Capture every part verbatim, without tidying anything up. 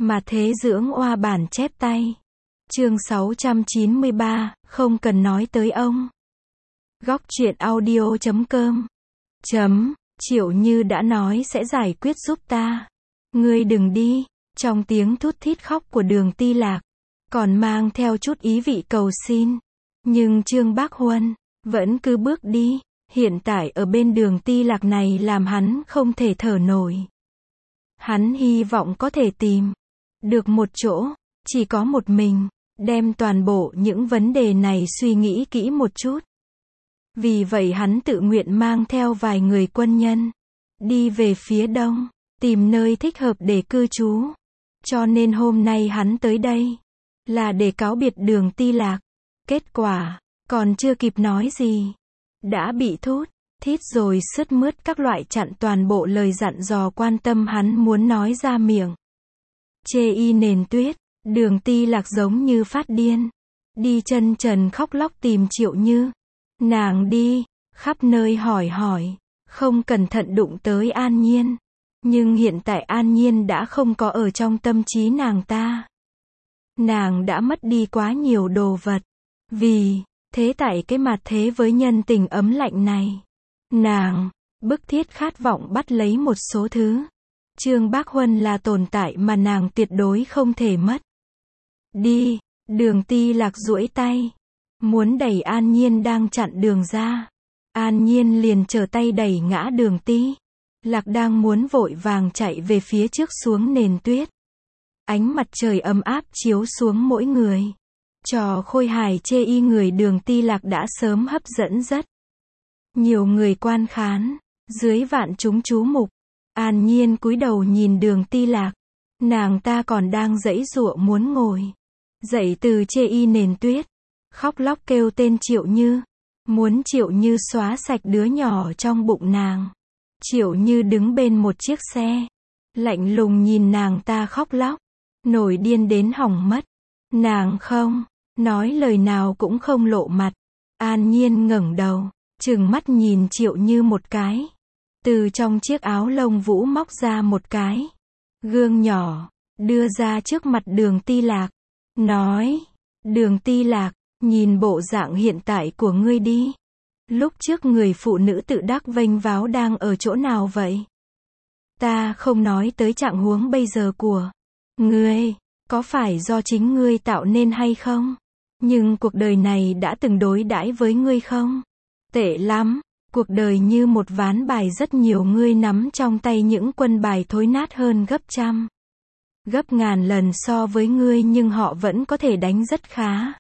Mà thế dưỡng oa bản chép tay. Chương sáu trăm chín mươi ba, không cần nói tới ông. Góc truyện audio chấm com. Chấm, Triệu Như đã nói sẽ giải quyết giúp ta. Ngươi đừng đi, trong tiếng thút thít khóc của Đường Ti Lạc, còn mang theo chút ý vị cầu xin. Nhưng Trương Bác Huân, vẫn cứ bước đi, hiện tại ở bên Đường Ti Lạc này làm hắn không thể thở nổi. Hắn hy vọng có thể tìm được một chỗ, chỉ có một mình, đem toàn bộ những vấn đề này suy nghĩ kỹ một chút. Vì vậy hắn tự nguyện mang theo vài người quân nhân, đi về phía đông, tìm nơi thích hợp để cư trú. Cho nên hôm nay hắn tới đây, là để cáo biệt Đường Ti Lạc. Kết quả, còn chưa kịp nói gì, đã bị thút thít rồi sứt mướt các loại chặn toàn bộ lời dặn dò quan tâm hắn muốn nói ra miệng. Chê y nền tuyết, Đường Ti Lạc giống như phát điên, đi chân trần khóc lóc tìm Triệu Như. Nàng đi khắp nơi hỏi hỏi, không cẩn thận đụng tới An Nhiên. Nhưng hiện tại An Nhiên đã không có ở trong tâm trí nàng ta. Nàng đã mất đi quá nhiều đồ vật. Vì thế tại cái mặt thế với nhân tình ấm lạnh này, nàng bức thiết khát vọng bắt lấy một số thứ. Trương Bác Huân là tồn tại mà nàng tuyệt đối không thể mất. Đi, Đường Ti Lạc duỗi tay, muốn đẩy An Nhiên đang chặn đường ra. An Nhiên liền trở tay đẩy ngã Đường Ti Lạc đang muốn vội vàng chạy về phía trước xuống nền tuyết. Ánh mặt trời ấm áp chiếu xuống mỗi người. Trò khôi hài chê y người Đường Ti Lạc đã sớm hấp dẫn rất nhiều người quan khán. Dưới vạn chúng chú mục, An Nhiên cúi đầu nhìn Đường Ti Lạc. Nàng ta còn đang giãy giụa muốn ngồi dậy từ chê y nền tuyết, khóc lóc kêu tên Triệu Như, muốn Triệu Như xóa sạch đứa nhỏ trong bụng nàng. Triệu Như đứng bên một chiếc xe, lạnh lùng nhìn nàng ta khóc lóc, nổi điên đến hỏng mất. Nàng không nói lời nào cũng không lộ mặt. An Nhiên ngẩng đầu, trừng mắt nhìn Triệu Như một cái. Từ trong chiếc áo lông vũ móc ra một cái gương nhỏ, đưa ra trước mặt Đường Ti Lạc, nói: Đường Ti Lạc, nhìn bộ dạng hiện tại của ngươi đi. Lúc trước người phụ nữ tự đắc vênh váo đang ở chỗ nào vậy? Ta không nói tới trạng huống bây giờ của ngươi, có phải do chính ngươi tạo nên hay không? Nhưng cuộc đời này đã từng đối đãi với ngươi không? Tệ lắm, cuộc đời như một ván bài rất nhiều ngươi nắm trong tay những quân bài thối nát hơn gấp trăm, gấp ngàn lần so với ngươi nhưng họ vẫn có thể đánh rất khá.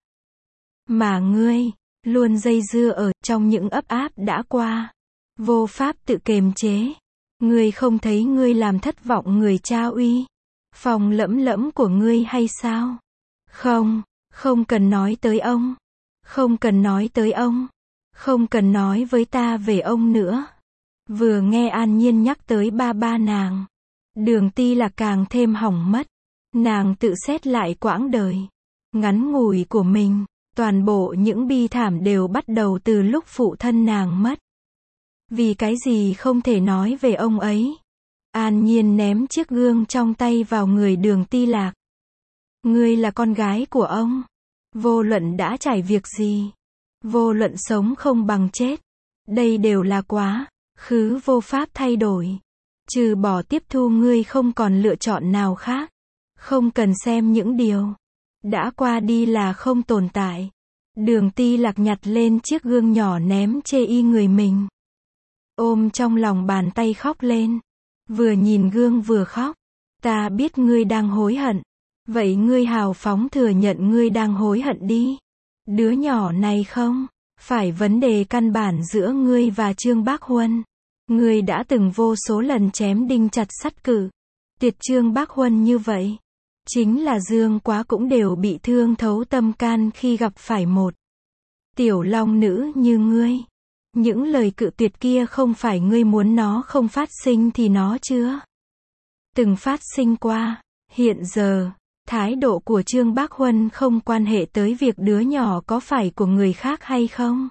Mà ngươi, luôn dây dưa ở trong những ấp áp đã qua, vô pháp tự kiềm chế. Ngươi không thấy ngươi làm thất vọng người cha uy phong lẫm lẫm của ngươi hay sao? Không, không cần nói tới ông. Không cần nói tới ông. Không cần nói với ta về ông nữa. Vừa nghe An Nhiên nhắc tới ba ba nàng, Đường Ti Lạc càng thêm hỏng mất. Nàng tự xét lại quãng đời ngắn ngủi của mình. Toàn bộ những bi thảm đều bắt đầu từ lúc phụ thân nàng mất. Vì cái gì không thể nói về ông ấy? An Nhiên ném chiếc gương trong tay vào người Đường Ti Lạc. Ngươi là con gái của ông. Vô luận đã trải việc gì, vô luận sống không bằng chết, đây đều là quá khứ vô pháp thay đổi. Trừ bỏ tiếp thu, ngươi không còn lựa chọn nào khác. Không cần xem những điều đã qua đi là không tồn tại. Đường Ti Lạc nhặt lên chiếc gương nhỏ ném chê y người mình, ôm trong lòng bàn tay khóc lên. Vừa nhìn gương vừa khóc. Ta biết ngươi đang hối hận. Vậy ngươi hào phóng thừa nhận ngươi đang hối hận đi. Đứa nhỏ này không phải vấn đề căn bản giữa ngươi và Trương Bác Huân. Ngươi đã từng vô số lần chém đinh chặt sắt cử tiệt Trương Bác Huân như vậy. Chính là dương quá cũng đều bị thương thấu tâm can khi gặp phải một tiểu long nữ như ngươi. Những lời cự tuyệt kia không phải ngươi muốn nó không phát sinh thì nó chưa từng phát sinh qua. Hiện giờ, thái độ của Trương Bác Huân không quan hệ tới việc đứa nhỏ có phải của người khác hay không,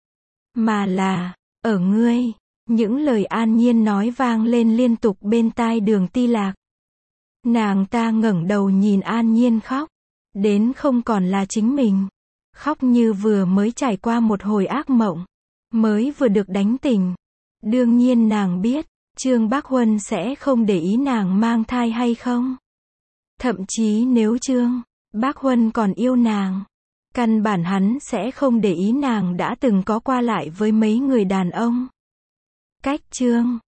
mà là ở ngươi. Những lời An Nhiên nói vang lên liên tục bên tai Đường Ti Lạc. Nàng ta ngẩng đầu nhìn An Nhiên khóc, đến không còn là chính mình. Khóc như vừa mới trải qua một hồi ác mộng, mới vừa được đánh tỉnh. Đương nhiên nàng biết, Trương Bác Huân sẽ không để ý nàng mang thai hay không. Thậm chí nếu Trương Bác Huân còn yêu nàng, căn bản hắn sẽ không để ý nàng đã từng có qua lại với mấy người đàn ông. Cách Trương